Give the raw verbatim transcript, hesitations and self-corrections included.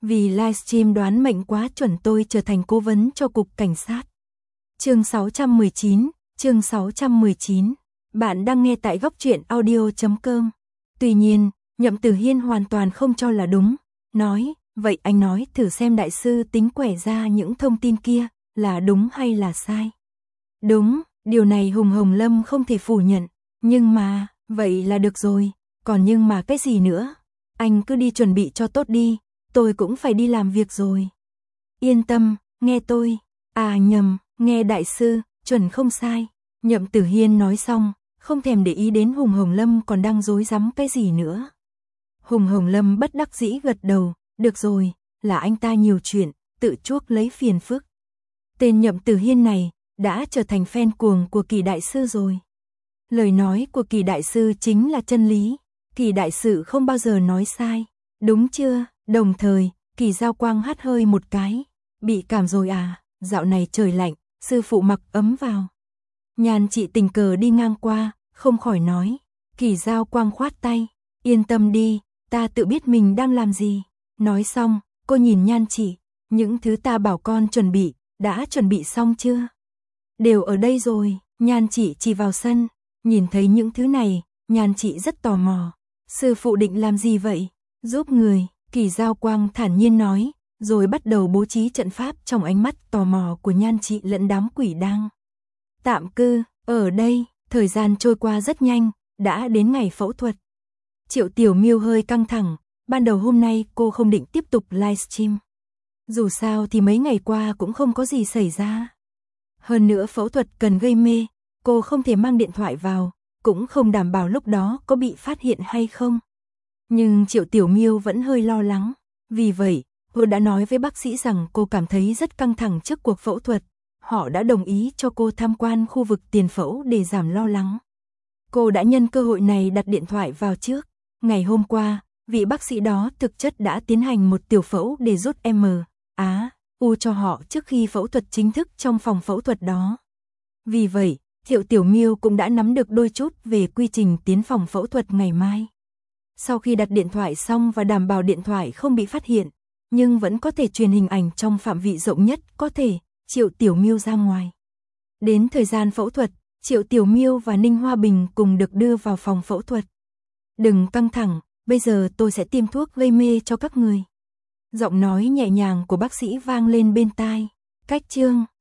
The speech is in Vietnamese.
Vì livestream đoán mệnh quá chuẩn tôi trở thành cố vấn cho cục cảnh sát. Chương sáu trăm mười chín, chương sáu trăm mười chín. Bạn đang nghe tại góc truyện audio chấm com. Tuy nhiên, Nhậm Tử Hiên hoàn toàn không cho là đúng, nói, vậy anh nói thử xem đại sư tính quẻ ra những thông tin kia, là đúng hay là sai. Đúng, điều này Hùng Hồng Lâm không thể phủ nhận, nhưng mà, vậy là được rồi, còn nhưng mà cái gì nữa, anh cứ đi chuẩn bị cho tốt đi, tôi cũng phải đi làm việc rồi. Yên tâm, nghe tôi, à nhầm, nghe đại sư, chuẩn không sai, Nhậm Tử Hiên nói xong, không thèm để ý đến Hùng Hồng Lâm còn đang rối rắm cái gì nữa. Hùng Hồng Lâm bất đắc dĩ gật đầu, được rồi, là anh ta nhiều chuyện, tự chuốc lấy phiền phức. Tên Nhậm Tử Hiên này, đã trở thành fan cuồng của Kỳ đại sư rồi. Lời nói của Kỳ đại sư chính là chân lý, Kỳ đại sư không bao giờ nói sai, đúng chưa? Đồng thời, Kỳ Giao Quang hắt hơi một cái, bị cảm rồi à, dạo này trời lạnh, sư phụ mặc ấm vào. Nhan Chị tình cờ đi ngang qua, không khỏi nói, Kỳ Giao Quang khoát tay, yên tâm đi, ta tự biết mình đang làm gì. Nói xong, cô nhìn Nhan Chị, những thứ ta bảo con chuẩn bị, đã chuẩn bị xong chưa? Đều ở đây rồi, Nhan Chị chỉ vào sân, nhìn thấy những thứ này, Nhan Chị rất tò mò. Sư phụ định làm gì vậy? Giúp người, Kỳ Giao Quang thản nhiên nói, rồi bắt đầu bố trí trận pháp trong ánh mắt tò mò của Nhan Chị lẫn đám quỷ đang tạm cư ở đây. Thời gian trôi qua rất nhanh, đã đến ngày phẫu thuật. Triệu Tiểu Miêu hơi căng thẳng, ban đầu hôm nay cô không định tiếp tục livestream. Dù sao thì mấy ngày qua cũng không có gì xảy ra. Hơn nữa phẫu thuật cần gây mê, cô không thể mang điện thoại vào, cũng không đảm bảo lúc đó có bị phát hiện hay không. Nhưng Triệu Tiểu Miêu vẫn hơi lo lắng, vì vậy, cô đã nói với bác sĩ rằng cô cảm thấy rất căng thẳng trước cuộc phẫu thuật. Họ đã đồng ý cho cô tham quan khu vực tiền phẫu để giảm lo lắng. Cô đã nhân cơ hội này đặt điện thoại vào trước. Ngày hôm qua, vị bác sĩ đó thực chất đã tiến hành một tiểu phẫu để rút M, Á, U cho họ trước khi phẫu thuật chính thức trong phòng phẫu thuật đó. Vì vậy, Triệu Tiểu Miêu cũng đã nắm được đôi chút về quy trình tiến phòng phẫu thuật ngày mai. Sau khi đặt điện thoại xong và đảm bảo điện thoại không bị phát hiện, nhưng vẫn có thể truyền hình ảnh trong phạm vi rộng nhất có thể, Triệu Tiểu Miêu ra ngoài. Đến thời gian phẫu thuật, Triệu Tiểu Miêu và Ninh Hoa Bình cùng được đưa vào phòng phẫu thuật. Đừng căng thẳng, bây giờ tôi sẽ tiêm thuốc gây mê cho các người. Giọng nói nhẹ nhàng của bác sĩ vang lên bên tai. Cách chương